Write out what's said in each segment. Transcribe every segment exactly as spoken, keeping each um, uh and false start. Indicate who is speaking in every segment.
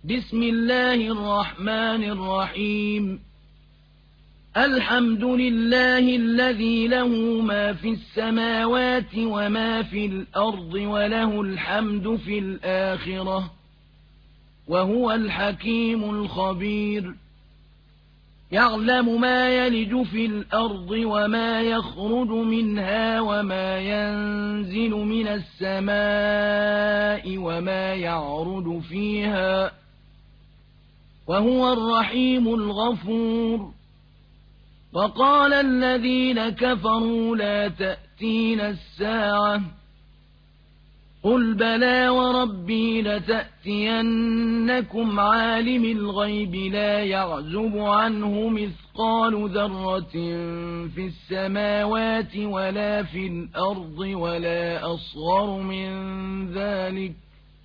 Speaker 1: بسم الله الرحمن الرحيم الحمد لله الذي له ما في السماوات وما في الأرض وله الحمد في الآخرة وهو الحكيم الخبير يعلم ما يلج في الأرض وما يخرج منها وما ينزل من السماء وما يعرج فيها وهو الرحيم الغفور وقال الذين كفروا لا تأتينا الساعة قل بلى وربي لتأتينكم عالم الغيب لا يعزب عنه مثقال ذرة في السماوات ولا في الأرض ولا أصغر من ذلك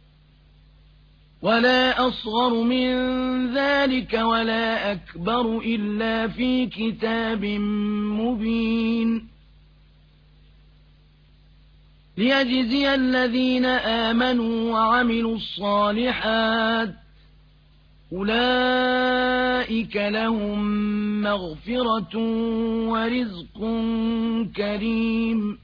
Speaker 1: ولا أصغر من ذلك ولا أكبر إلا في كتاب مبين ليجزي الذين آمنوا وعملوا الصالحات أولئك لهم مغفرة ورزق كريم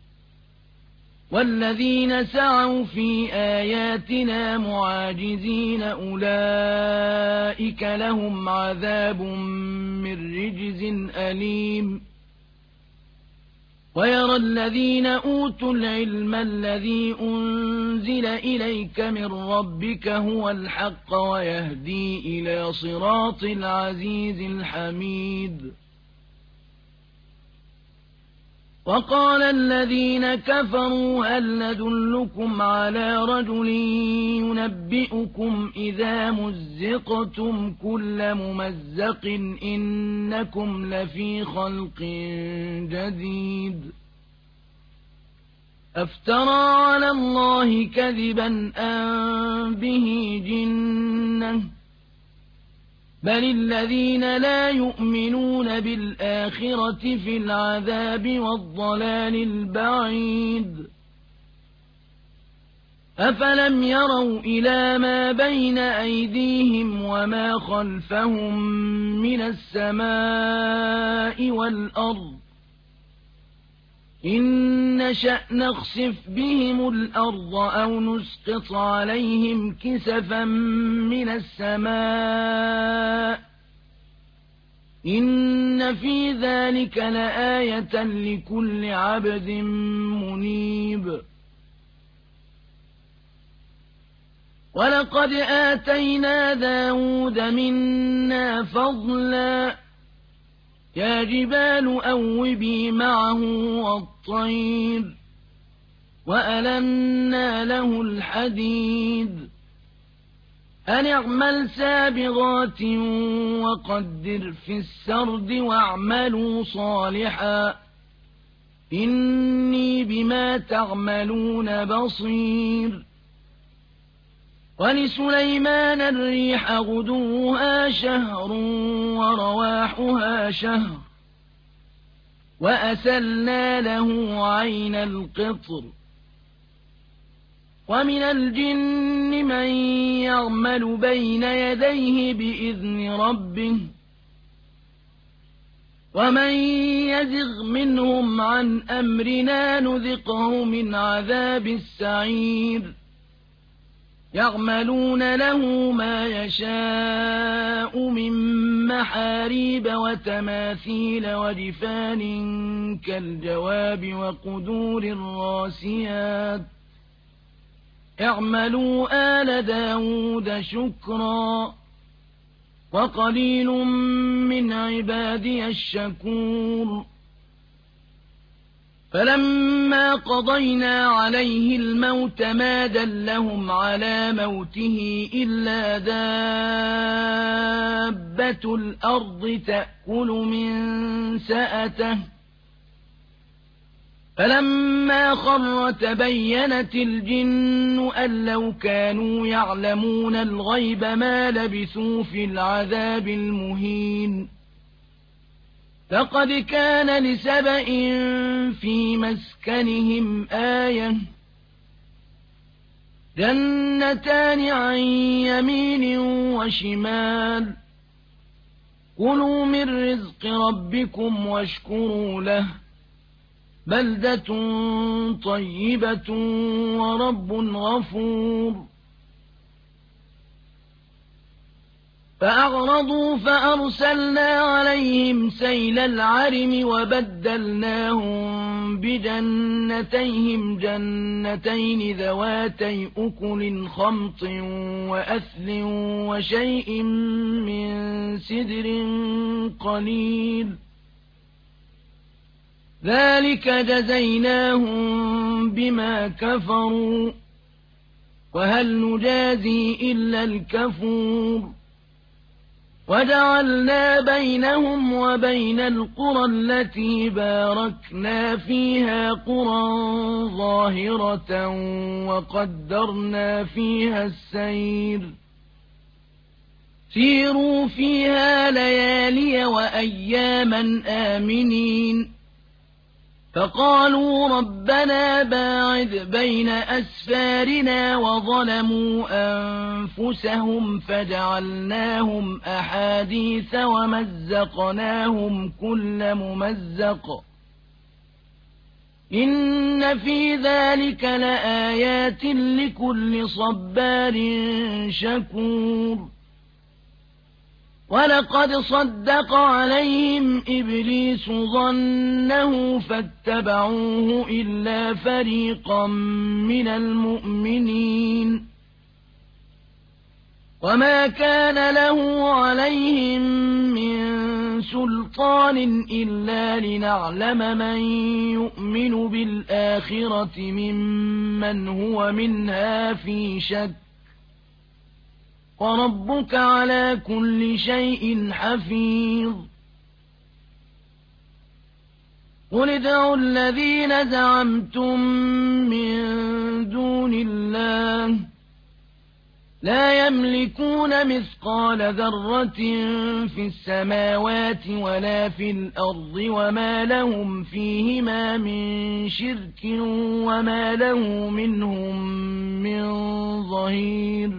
Speaker 1: والذين سعوا في آياتنا معاجزين أولئك لهم عذاب من رجز أليم ويرى الذين أوتوا العلم الذي أنزل إليك من ربك هو الحق ويهدي إلى صراط العزيز الحميد وقال الذين كفروا هل ندلكم على رجل ينبئكم إذا مزقتم كل ممزق إنكم لفي خلق جديد أفترى على الله كذبا أم به جنة بل الذين لا يؤمنون بالآخرة في العذاب والضلال البعيد أفلم يروا إلى ما بين أيديهم وما خلفهم من السماء والأرض إن نشأ نخسف بهم الأرض أو نسقط عليهم كسفا من السماء إن في ذلك لآية لكل عبد منيب ولقد آتينا داود منا فضلا يا جبال أوبي معه والطير وألنا له الحديد أن اعمل سابغات وقدر في السرد واعملوا صالحا إني بما تعملون بصير ولسليمان الريح غدوها شهر ورواحها شهر وأسلنا له عين القطر ومن الجن من يعمل بين يديه بإذن ربه ومن يزغ منهم عن أمرنا نذقه من عذاب السعير يعملون له ما يشاء من محاريب وتماثيل وجفان كالجواب وقدور الراسيات اعملوا آل داود شكرا وقليل من عبادي الشكور فلما قضينا عليه الموت ما دلهم على موته إلا دابة الأرض تأكل من سأته فلما خر تبينت الجن أن لو كانوا يعلمون الغيب ما لبثوا في العذاب المهين لقد كان لسبإ في مسكنهم آية جنتان عن يمين وشمال كلوا من رزق ربكم واشكروا له بلدة طيبة ورب غفور فأعرضوا فأرسلنا عليهم سيل العرم وبدلناهم بجنتيهم جنتين ذواتي أكل خمط وأثل وشيء من سدر قليل ذلك جزيناهم بما كفروا وهل نجازي إلا الكفور وجعلنا بينهم وبين القرى التي باركنا فيها قرى ظاهرة وقدرنا فيها السير سيروا فيها ليالي وأياما آمنين فقالوا ربنا باعد بين أسفارنا وظلموا أنفسهم فجعلناهم أحاديث ومزقناهم كل ممزق إن في ذلك لآيات لكل صبار شكور ولقد صدق عليهم إبليس ظنه فاتبعوه إلا فريقا من المؤمنين وما كان له عليهم من سلطان إلا لنعلم من يؤمن بالآخرة ممن هو منها في شك وربك على كل شيء حفيظ قل ادعوا الذين زعمتم من دون الله لا يملكون مثقال ذرة في السماوات ولا في الأرض وما لهم فيهما من شرك وما له منهم من ظهير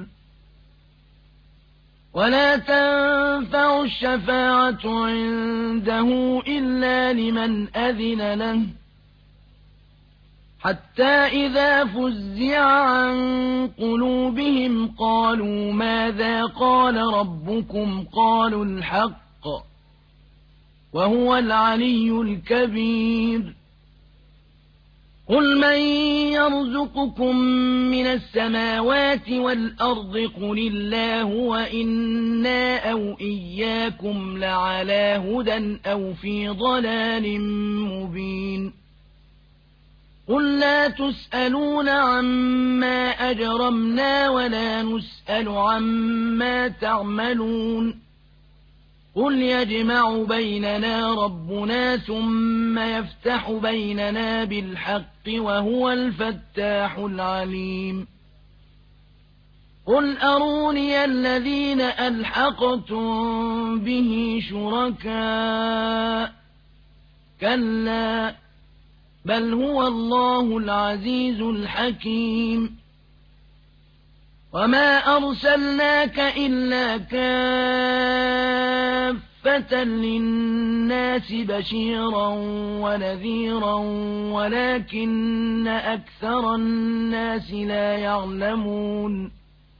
Speaker 1: ولا تنفع الشفاعة عنده إلا لمن أذن له حتى إذا فزع عن قلوبهم قالوا ماذا قال ربكم قالوا الحق وهو العلي الكبير قل من يرزقكم من السماوات والأرض قل الله وإنا أو إياكم لعلى هدى أو في ضلال مبين قل لا تسألون عما أجرمنا ولا نسأل عما تعملون قل يجمع بيننا ربنا ثم يفتح بيننا بالحق وهو الفتاح العليم قل أروني الذين ألحقتم به شركاء كلا بل هو الله العزيز الحكيم وما أرسلناك إلا كافة للناس بشيرا ونذيرا ولكن أكثر الناس لا يعلمون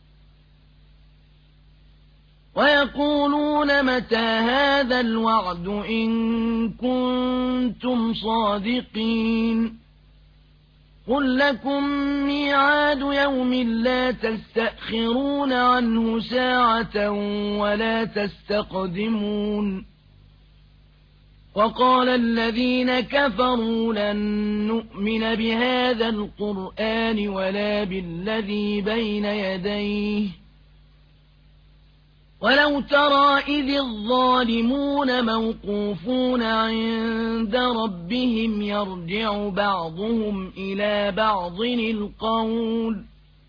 Speaker 1: ويقولون متى هذا الوعد إن كنتم صادقين قل لكم ميعاد يوم لا تستأخرون عنه ساعة ولا تستقدمون وقال الذين كفروا لن نؤمن بهذا القرآن ولا بالذي بين يديه ولو ترى إذ الظالمون موقوفون عند ربهم يرجع بعضهم إلى بعض القول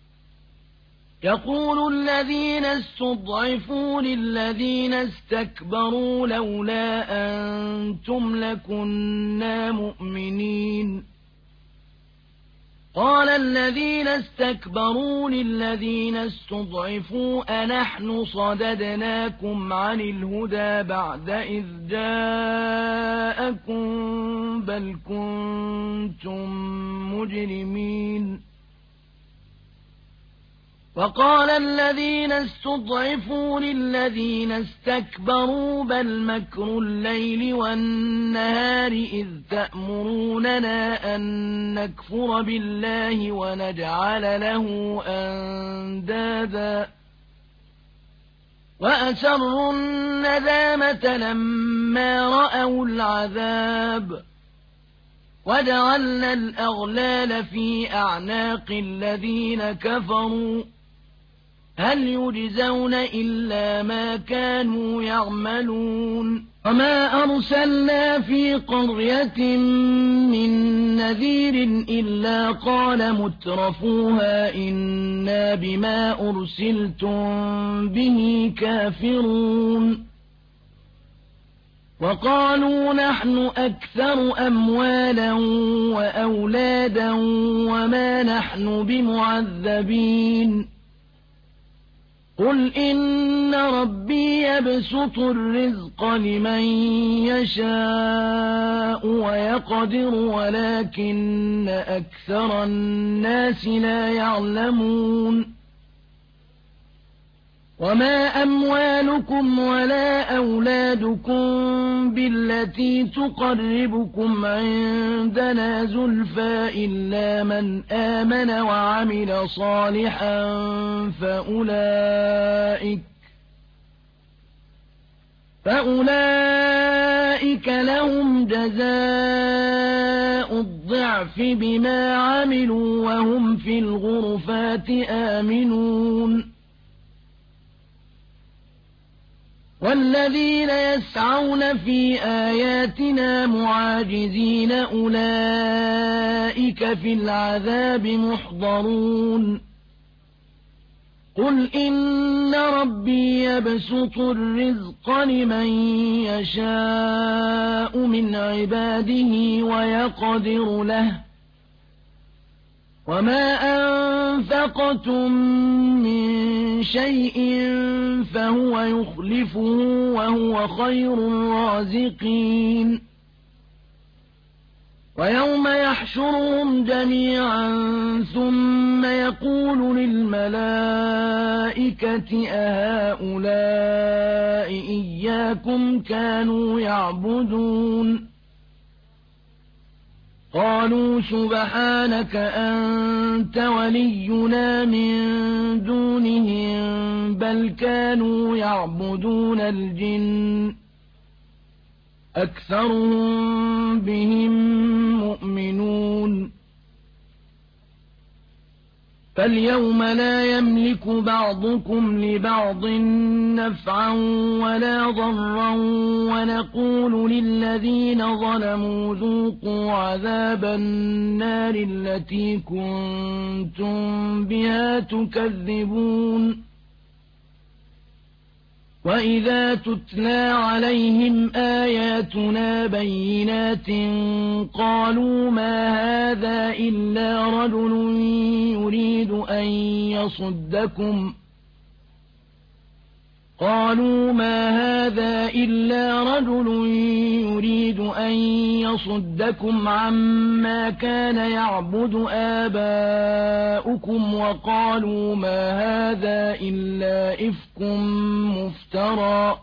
Speaker 1: يقول الذين استضعفوا للذين استكبروا لولا أنتم لكنا مؤمنين قال الذين استكبروا للذين استضعفوا أنحن صددناكم عن الهدى بعد إذ جاءكم بل كنتم مجرمين وقال الذين استضعفوا للذين استكبروا بل مكر الليل والنهار إذ تأمروننا أن نكفر بالله ونجعل له أندادا وأسروا الندامة لما رأوا العذاب وجعلنا الأغلال في أعناق الذين كفروا هل يجزون إلا ما كانوا يعملون وما أرسلنا في قرية من نذير إلا قال مترفوها إنا بما أرسلتم به كافرون وقالوا نحن أكثر أموالا وأولادا وما نحن بمعذبين قل إن ربي يبسط الرزق لمن يشاء ويقدر ولكن أكثر الناس لا يعلمون وما أموالكم ولا أولادكم بالتي تقربكم عندنا زلفى إلا من آمن وعمل صالحا فأولئك فأولئك لهم جزاء الضعف بما عملوا وهم في الغرفات آمنون والذين يسعون في آياتنا معاجزين أولئك في العذاب محضرون قل إن ربي يبسط الرزق لمن يشاء من عباده ويقدر له وما أنفقتم من شيء فهو يخلفه وهو خير الرازقين ويوم يحشرهم جميعا ثم يقول للملائكة أهؤلاء إياكم كانوا يعبدون قالوا سبحانك أنت ولينا من دونهم بل كانوا يعبدون الجن أكثرهم بهم مؤمنون فاليوم لا يملك بعضكم لبعض نفعا ولا ضرا ونقول للذين ظلموا ذوقوا عذاب النار التي كنتم بها تكذبون وإذا تتلى عليهم آياتنا بينات قالوا ما هذا إلا رجل يريد أن يصدكم قالوا ما هذا إلا رجل يريد أن يصدكم عما كان يعبد آباؤكم وقالوا ما هذا إلا إفك مفترى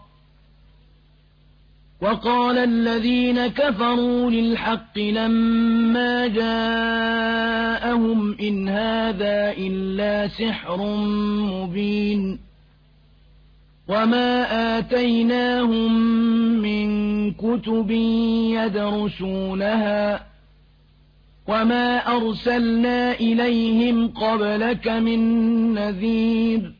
Speaker 1: وقال الذين كفروا للحق لما جاءهم إن هذا إلا سحر مبين وما آتيناهم من كتب يدرسونها وما أرسلنا إليهم قبلك من نذير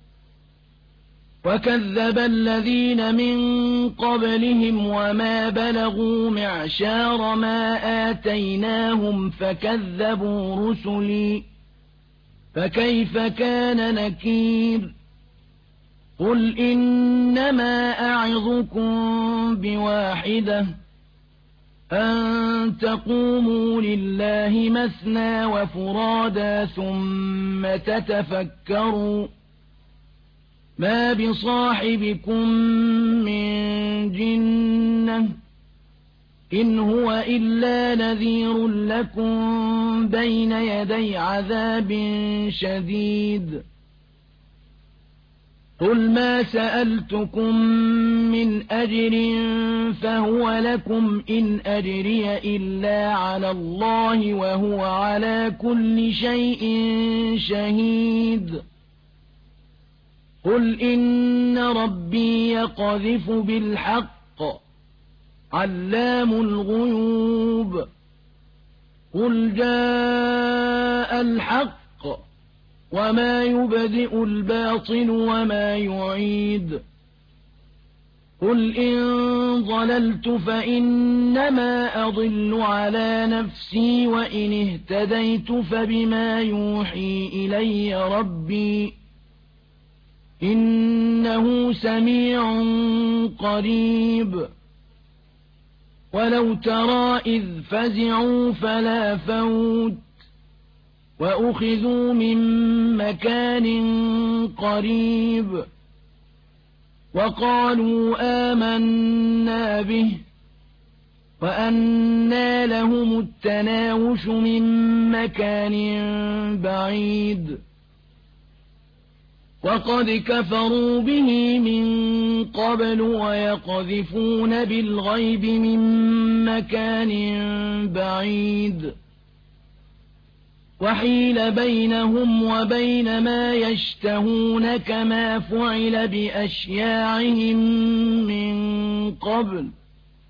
Speaker 1: وكذب الذين من قبلهم وما بلغوا معشار ما آتيناهم فكذبوا رسلي فكيف كان نكير قل إنما أعظكم بواحدة أن تقوموا لله مثنى وفرادا ثم تتفكروا ما بصاحبكم من جنة إن هو إلا نذير لكم بين يدي عذاب شديد قل ما سألتكم من أجر فهو لكم إن أجري إلا على الله وهو على كل شيء شهيد قل إن ربي يقذف بالحق علام الغيوب قل جاء الحق وما يبدئ الباطل وما يعيد قل إن ضللت فإنما أضل على نفسي وإن اهتديت فبما يوحي إلي ربي إنه سميع قريب ولو ترى إذ فزعوا فلا فوت وأخذوا من مكان قريب وقالوا آمنا به وأنى لهم التناوش من مكان بعيد وقد كفروا به من قبل ويقذفون بالغيب من مكان بعيد وحيل بينهم وبين ما يشتهون كما فعل بأشياعهم من قبل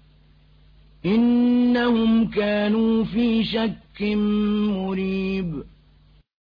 Speaker 1: إنهم كانوا في شك مريب